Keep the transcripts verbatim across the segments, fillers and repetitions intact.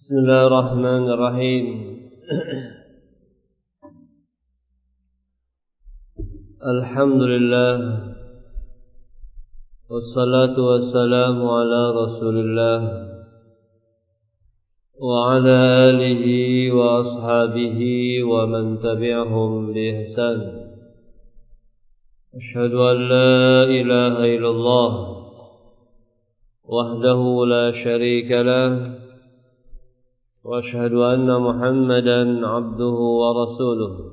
Bismillahirrahmanirrahim. Alhamdulillah, wassalatu wassalamu ala Rasulillah wa ala alihi wa ashabihi wa man tabi'ahum bi ihsan. Asyhadu an la ilaha illallah wahdahu la syarika lah wa asyhadu anna Muhammadan abduhu wa rasuluh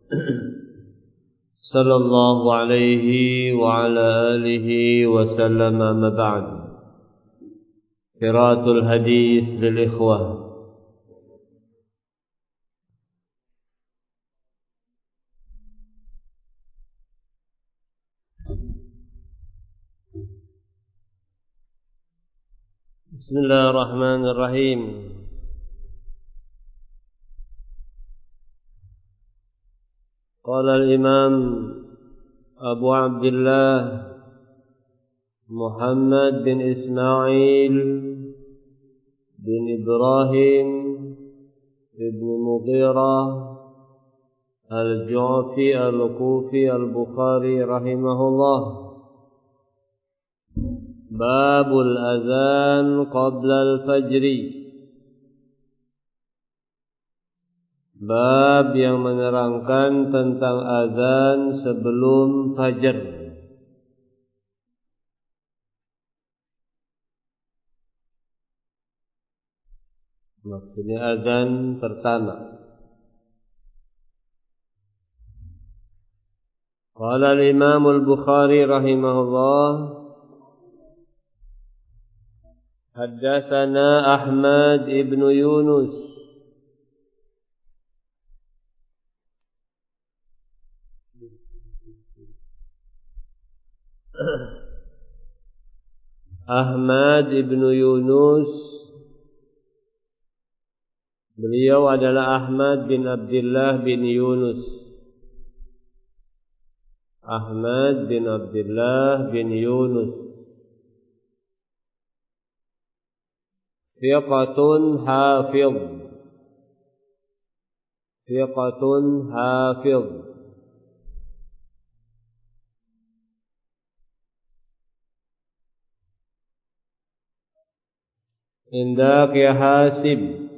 sallallahu alaihi wa ala alihi wa sallam. Amma ba'd. Qiraatul hadis lil ikhwah. Bismillahirrahmanirrahim. Qala al-imam Abu Abdullah Muhammad bin Ismail bin Ibrahim ibn Mughirah al-Ju'fi al-Kufi al-Bukhari rahimahullah. Babul azan qabla al-fajri. Bab yang menerangkan tentang azan sebelum fajar. Maksudnya azan pertama. Qala al-Imam al-Bukhari rahimahullah, haddatsana Ahmad ibn Yunus Ahmad ibn Yunus. Beliau adalah Ahmad bin Abdullah bin Yunus. Ahmad bin Abdullah bin Yunus. Thiqatun hafidh. Thiqatun hafidh. Indak ya hasib.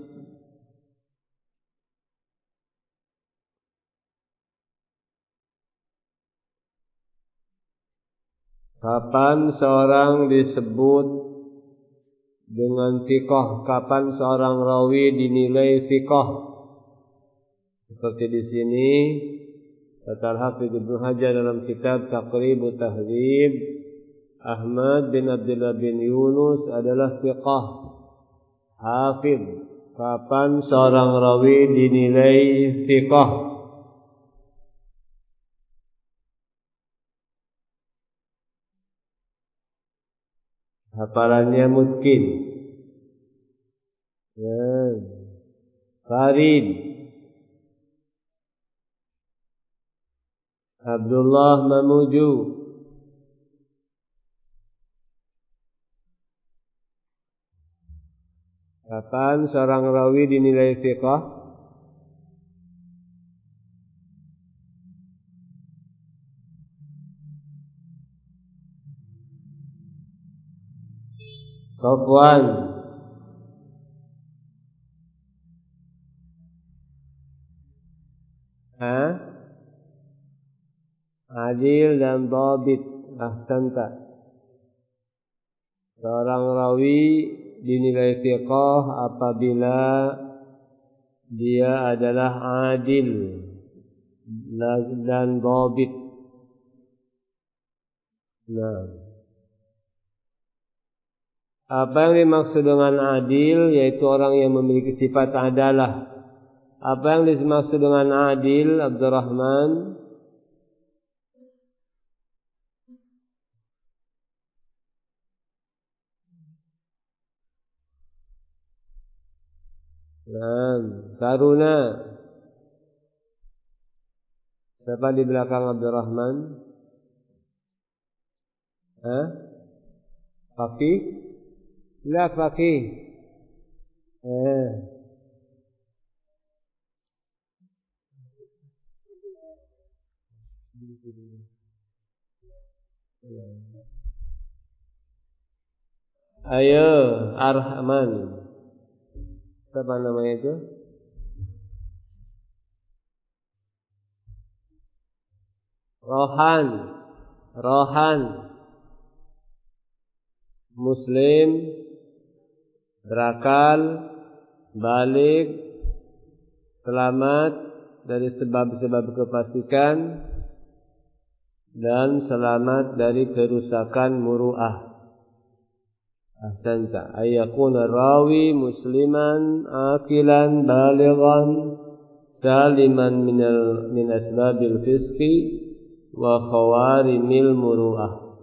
Kapan seorang disebut dengan fiqh? Kapan seorang rawi dinilai fiqh? Seperti di sini kata Al-Hafidz Ibnu Hajar dalam kitab Taqribut Tahdzib, Ahmad bin Abdullah bin Yunus adalah fiqh, hafidh. Kapan seorang rawi dinilai fiqh? Hafalannya mungkin. Ya. Farid. Abdullah Mamuju. Kapan seorang rawi dinilai fiqh? Safwan. Ha? Adil dan dhabit. Ahsanta. Seorang rawi dinilai fiqh apabila dia adalah adil dan dhabit. Nah, apa yang dimaksud dengan adil? Yaitu orang yang memiliki sifat adalah. Apa yang dimaksud dengan adil, Abdurrahman? Nah, Taruna. Siapa di belakang Abdurrahman? Hah? Faqih? La faqih. Eh. Ayo, Arhaman. Apa namanya itu? Rohan. Rohan. Muslim. Berakal. Balik. Selamat dari sebab-sebab kefasikan. Dan selamat dari kerusakan muru'ah. Ahsanta. Ayyakuna rawi musliman akilan balighan saliman minal min asbabil fisqi wa khawarimil muru'ah.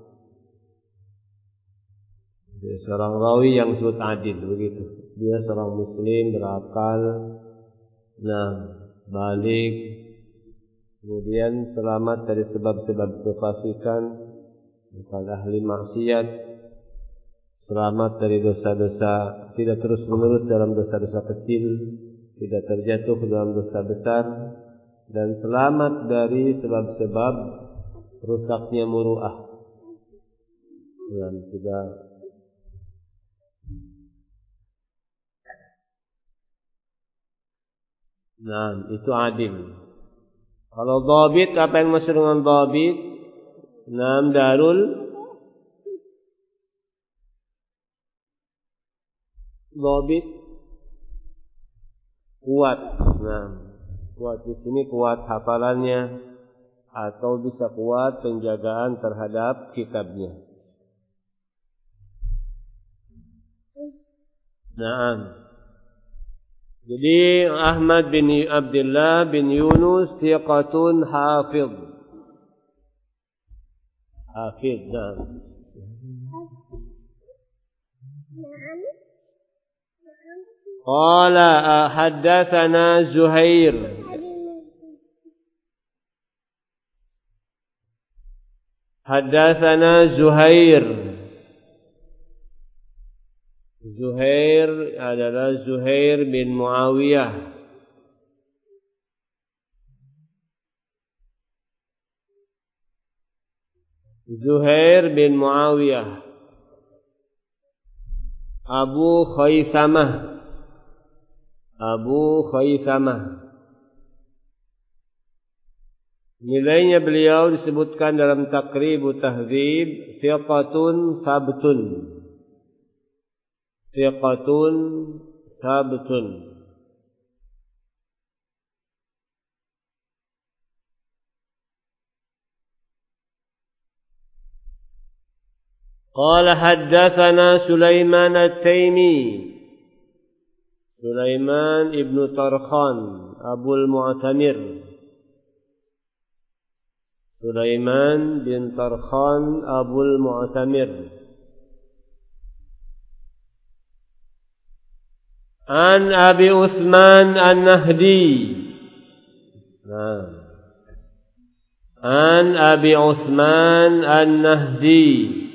Dia seorang rawi yang disebut adil, begitu. Dia seorang muslim berakal, nah, balik, kemudian selamat dari sebab-sebab kefasikan, bukan ahli maksiat, selamat dari dosa-dosa, tidak terus-menerus dalam dosa-dosa kecil, tidak terjatuh dalam dosa besar, dan selamat dari sebab-sebab rusaknya muru'ah. Dan tidak Nah, itu adil. Kalau dhabit, apa yang maksud dengan dhabit? Nam darul dhabit kuat. Nah, kuat di sini kuat hafalannya atau bisa kuat penjagaan terhadap kitabnya. Naam. Jadi Ahmad bin Abdullah bin Yunus thiqatun hafidh. Hafidh. Nah. Qala haddatsana Zuhair. Haddatsana Zuhair. Zuhair adalah Zuhair bin Muawiyah. Zuhair bin Muawiyah. Abu Khaisamah. Abu Khaisamah. Nilainya beliau disebutkan dalam Taqribut Tahdzib, thiqatun sabtun. Thiqatun sabtun. Qala haddatsana Sulaiman at-Taimi. Sulaiman ibn Tarkhan Abul Mu'tamir. Sulaiman bin Tarkhan Abul Mu'tamir. An Abi Uthman An-Nahdi. Nah. An Abi Uthman An-Nahdi.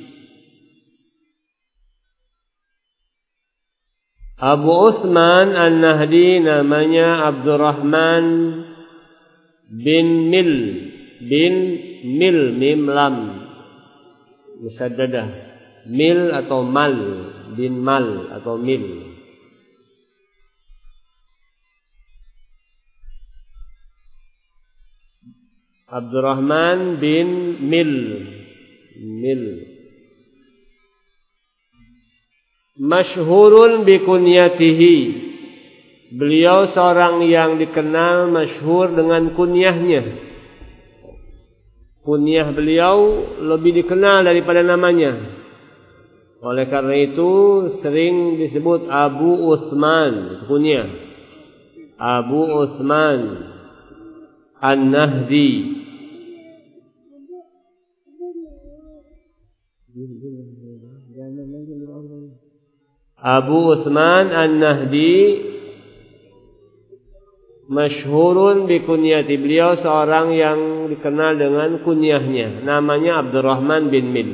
Abu Uthman An-Nahdi namanya Abdurrahman bin Mil bin Mil mim lam musaddadah. Mil atau mal, bin Mal atau Mil. Abdurrahman bin Mil. Mil. Masyhurun bi kunyatihi. Beliau seorang yang dikenal masyhur dengan kunyahnya. Kunyah beliau lebih dikenal daripada namanya. Oleh karena itu sering disebut Abu Utsman, kunyah. Abu Utsman An-Nahdi. Abu Utsman An-Nahdi masyhurun bi kunyati. Beliau seorang yang dikenal dengan kunyahnya. Namanya Abdurrahman bin Mil.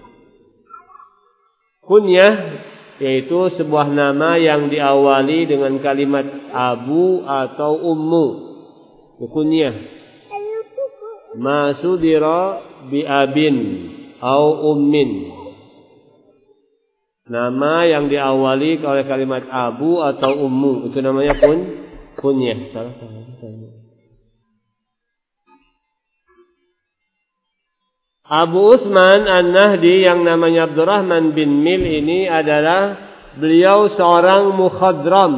Kunyah yaitu sebuah nama yang diawali dengan kalimat abu atau ummu. Kunyah. ma sudira bi abin au ummin. Nama yang diawali oleh kalimat abu atau ummu, itu namanya pun kunyah. Salah salah. Abu Utsman An-Nahdi yang namanya Abdurrahman bin Mil ini adalah beliau seorang mukhadram.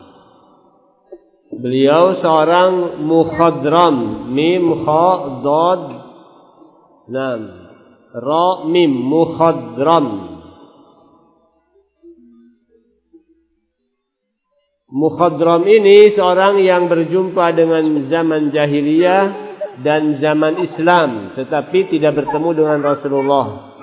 Beliau seorang mukhadram, mim kha dad lam ra mim, mukhadram. Mukhadram ini seorang yang berjumpa dengan zaman jahiliyah dan zaman Islam, tetapi tidak bertemu dengan Rasulullah.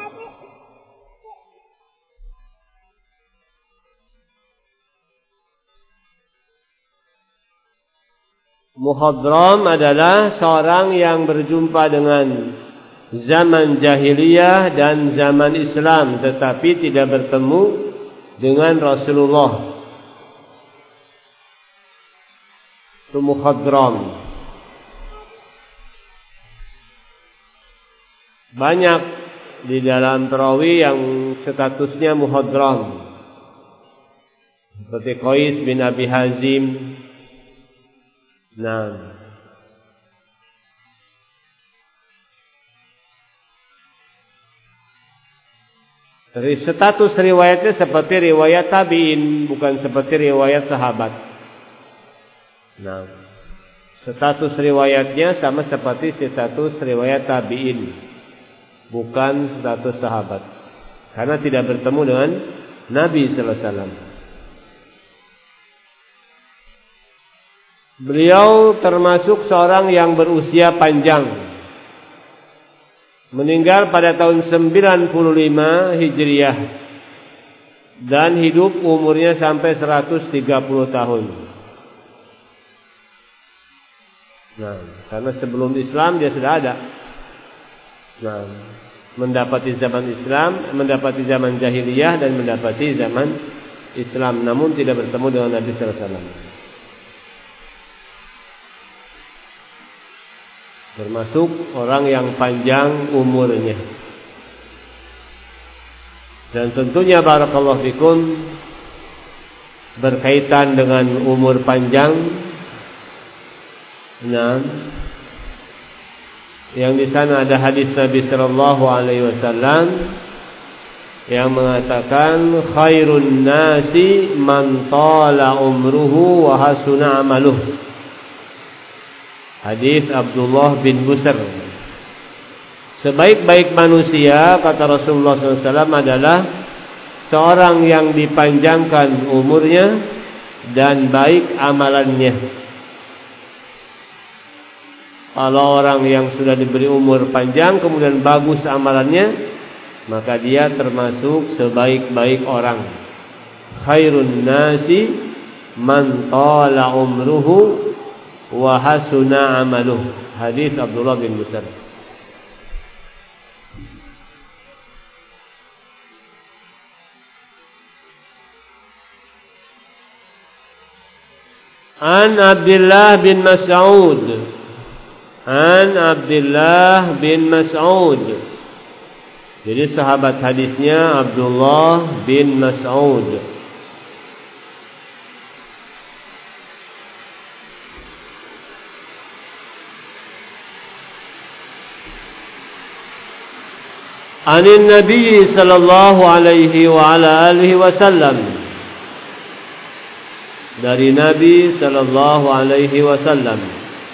Mukhadram adalah seorang yang berjumpa dengan zaman jahiliyah dan zaman Islam, tetapi tidak bertemu dengan Rasulullah. Itu mukhadram. Banyak di dalam perawi yang statusnya muhadram, seperti Qais bin Abi Hazim. Nah, dari status riwayatnya seperti riwayat tabi'in, bukan seperti riwayat sahabat. Nah, status riwayatnya sama seperti status riwayat tabi'in, bukan status sahabat, karena tidak bertemu dengan Nabi sallallahu alaihi wasallam. Beliau termasuk seorang yang berusia panjang, meninggal pada tahun sembilan puluh lima Hijriah dan hidup umurnya sampai seratus tiga puluh tahun. Nah, karena sebelum Islam dia sudah ada. Nah, mendapati zaman Islam, mendapati zaman jahiliyah dan mendapati zaman Islam, namun tidak bertemu dengan Nabi sallallahu alaihi wasallam. Termasuk orang yang panjang umurnya. Dan tentunya barakallahu fikum, berkaitan dengan umur panjang. Nah, yang di sana ada hadis Nabi sallallahu alaihi wasallam yang mengatakan khairun nasi man tala umruhu wa hasuna amaluh. Hadis Abdullah bin Busr. Sebaik-baik manusia, kata Rasulullah sallallahu alaihi wasallam, adalah seorang yang dipanjangkan umurnya dan baik amalannya. Kalau orang yang sudah diberi umur panjang kemudian bagus amalannya, maka dia termasuk sebaik-baik orang. Khairun nasi man tala umruhu wa hasuna amaluh. Hadis Abdullah bin Busr. An Abdullah bin Mas'ud, An Abdullah bin Mas'ud. Jadi sahabat hadisnya Abdullah bin Mas'ud. Anin Nabi sallallahu alaihi wa ala alihi wasallam, dari Nabi sallallahu alaihi wasallam.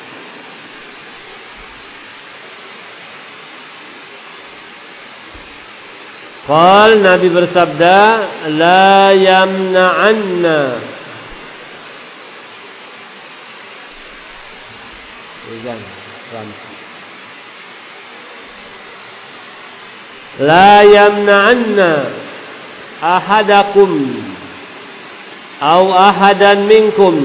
Qal, Nabi bersabda, la yamna'anna La yamna'anna ahadakum aw ahadan minkum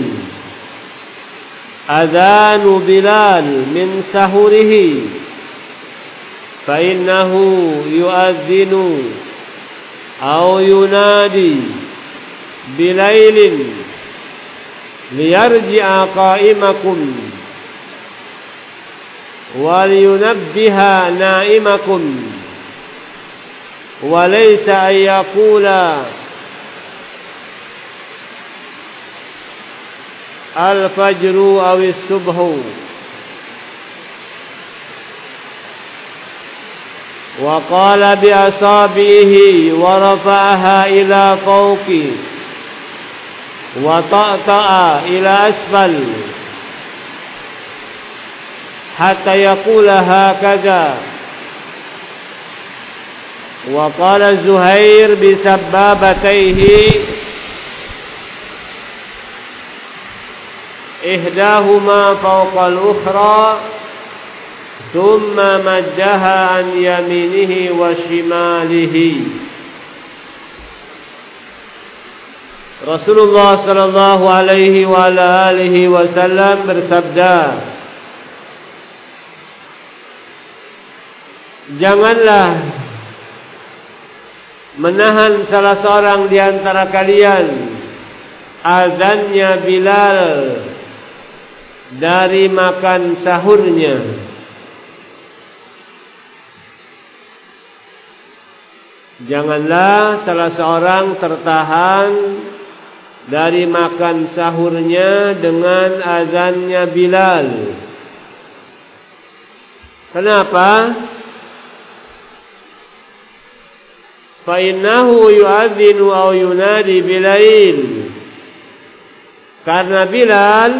adhanu Bilal min sahurihi fa innahu yu'adhdhinu aw yunadi bilailin liyarji'a qa'imakum wal yunabbiha na'imakum wa laysa an yaqula al-fajru aw as-subhu wa qala bi asabihi wa rafa'aha ila fawqi wa ta'ta'a ila asfal hatta yaqula hakadha wa qala Zuhair bi sabbabatayhi ihdahuma fawqa al-ukhra thumma maddaha an yaminihi wa shimalihi. Rasulullah sallallahu alaihi wa ala alihi wasallam bersabda, janganlah menahan salah seorang di antara kalian azannya Bilal dari makan sahurnya. Janganlah salah seorang tertahan dari makan sahurnya dengan azannya Bilal. Kenapa? Fa innahu yu'adzinu aw yunadi bilail. Karena Bilal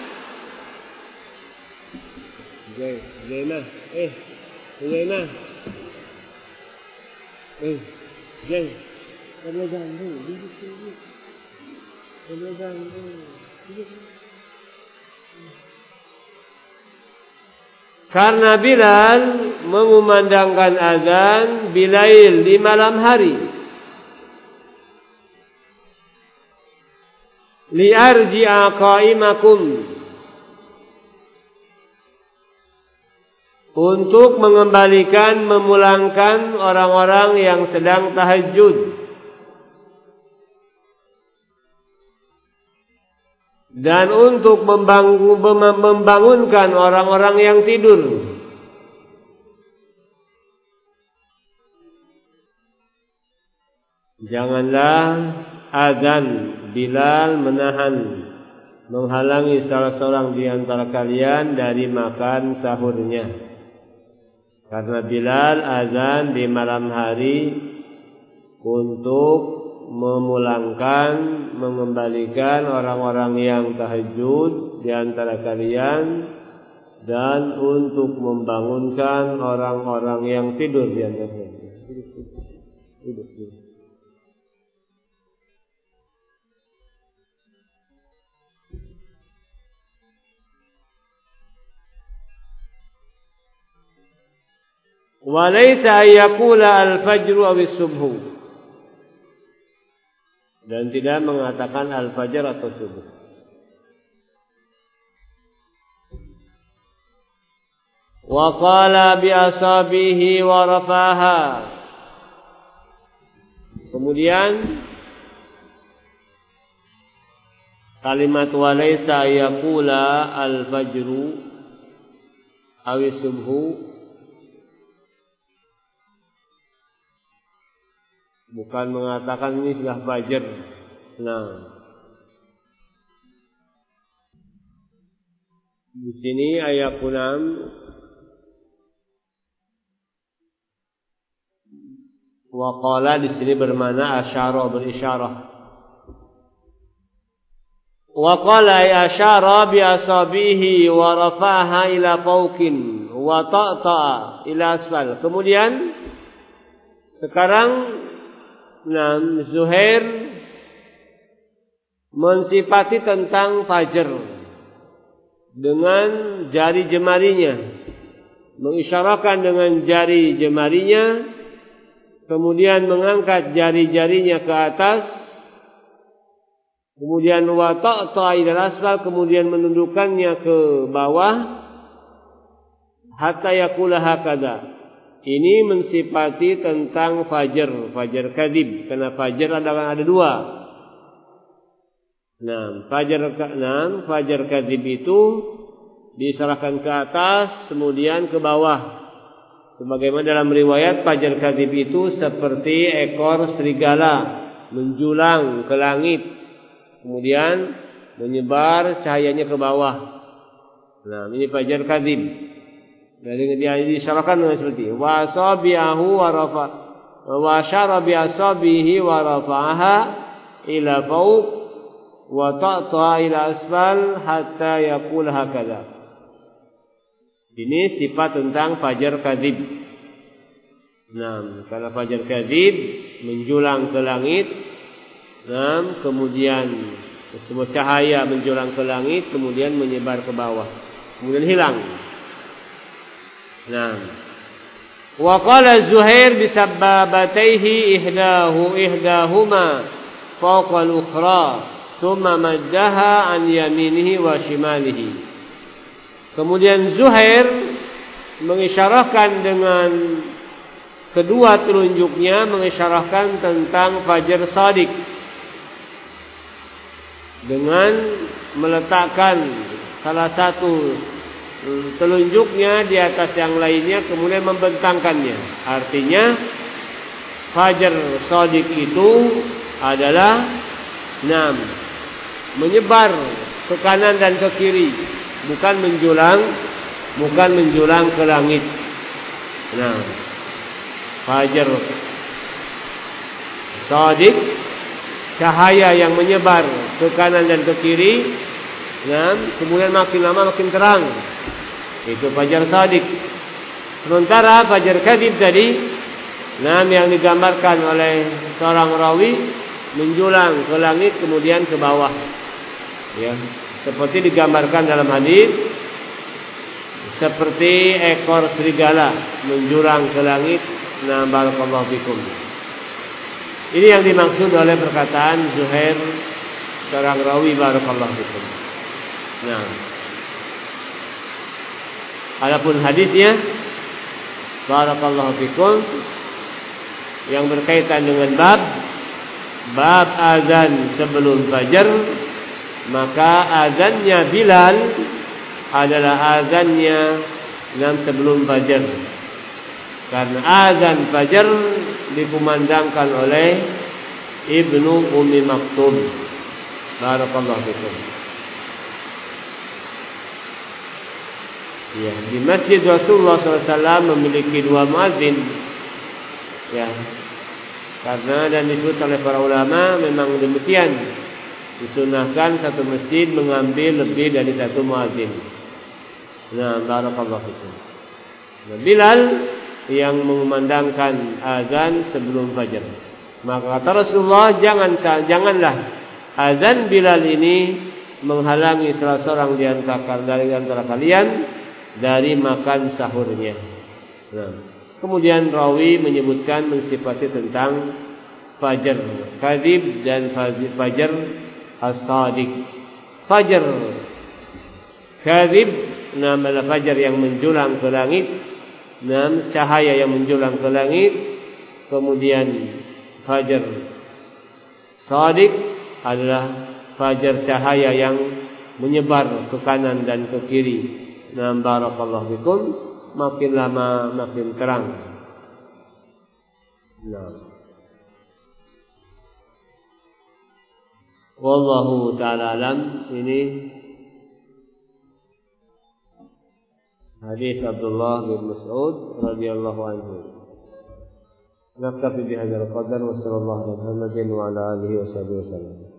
Zainah, eh, Zainah, eh, Zain, kamu ganggu, duduk dulu, kamu ganggu, duduk. Karena Bilal mengumandangkan azan bilail di malam hari. Liarji'a qa'imakum, untuk mengembalikan, memulangkan orang-orang yang sedang tahajud, dan untuk membangunkan orang-orang yang tidur. Janganlah azan Bilal menahan, menghalangi salah seorang di antara kalian dari makan sahurnya. Karena Bilal azan di malam hari untuk memulangkan, mengembalikan orang-orang yang tahajud di antara kalian, dan untuk membangunkan orang-orang yang tidur di antara kalian. Duduk, duduk. Wa laysa yaqula al-fajru aw as-subhu, dan tidak mengatakan al-fajr atau subuh. Wa qala bi asabihi wa rafaha, kemudian kalimat wa laysa yaqula al-fajru aw as-subhu bukan mengatakan ini sudah fajar. Nah, di sini ayat enam wa qala di sini bermakna asyara, berisyarah. Wa qala ya asyara bi asabihi wa rafaha ila fawqin wa ta'ta ila asfal. Kemudian sekarang nah, Zuhair mensifati tentang fajar dengan jari jemarinya, mengisyarahkan dengan jari jemarinya, kemudian mengangkat jari-jarinya ke atas, kemudian wa ta'ta ila asfal, kemudian menundukkannya ke bawah, hatta yaqula hakadha. Ini mensifati tentang fajar, fajar kadhib, karena fajar ada ada dua. Nah, fajar nah, fajar kadhib itu diisyaratkan ke atas, kemudian ke bawah. Sebagaimana dalam riwayat fajar kadzib itu seperti ekor serigala menjulang ke langit, kemudian menyebar cahayanya ke bawah. Nah, ini fajar kadzib. Jadi dia diisyaratkan dengan seperti wa sabiahu wa rafa wa syara bi asabihi wa rafa'aha ila fawq wa ta'ta ila asfal hatta yaqul hakadha. Ini sifat tentang fajar kadzib. Nah, karena fajar kadzib menjulang ke langit, nah, kemudian semua cahaya menjulang ke langit, kemudian menyebar ke bawah, kemudian hilang. Nah, wa qala Zuhair bisabbabatayhi ihdahu ihdahuma fawqa al-ukhra thumma maddaha an yaminihi wa shimalihi. Kemudian Zuhair mengisyarahkan dengan kedua telunjuknya, mengisyarahkan tentang fajar shadiq dengan meletakkan salah satu telunjuknya di atas yang lainnya, kemudian membentangkannya. Artinya fajar shadiq itu adalah enam, menyebar ke kanan dan ke kiri, bukan menjulang, bukan menjulang ke langit. Nah, fajar shadiq, cahaya yang menyebar ke kanan dan ke kiri, nah, kemudian makin lama makin terang. Itu fajar shadiq. Sementara fajar kadzib tadi, nah, yang digambarkan oleh seorang rawi menjulang ke langit kemudian ke bawah. Ya, seperti digambarkan dalam hadis, seperti ekor serigala menjulang ke langit. Nah, barakallahu fikum. Ini yang dimaksud oleh perkataan Zuhair, seorang rawi, barakallahu fikum. Nah, adapun hadisnya, barakallahu fikum, yang berkaitan dengan bab bab azan sebelum fajar, maka azannya Bilal adalah azannya yang sebelum fajar. Karena azan fajar dikumandangkan oleh Ibnu Ummi Maktum. Barakallahu fikum. Ya, di Masjid Rasulullah shallallahu alaihi wasallam memiliki dua muadzin. Ya, karena dan disebut oleh para ulama memang demikian. Disunahkan satu masjid mengambil lebih dari satu muadzin. Nah, barakallahu fikum. Nah, Bilal yang mengumandangkan azan sebelum fajar. Maka kata Rasulullah, jangan janganlah azan Bilal ini menghalangi salah seorang di antara dari antara kalian dari makan sahurnya. Nah, kemudian rawi menyebutkan mensifati tentang fajar kadzib dan fajar as-shadiq. Fajar kadzib nama fajar yang menjulang ke langit, nam cahaya yang menjulang ke langit. Kemudian fajar shadiq adalah fajar cahaya yang menyebar ke kanan dan ke kiri. Nam barakallahu fikum, makin lama makin terang. Nah, wallahu ta'ala alam. Ini hadis Abdullah bin Mas'ud radhiyallahu anhu. Naktafi bihadzal qadar wa sallallahu ala Muhammadin wa ala alihi wa sahbihi wasallam.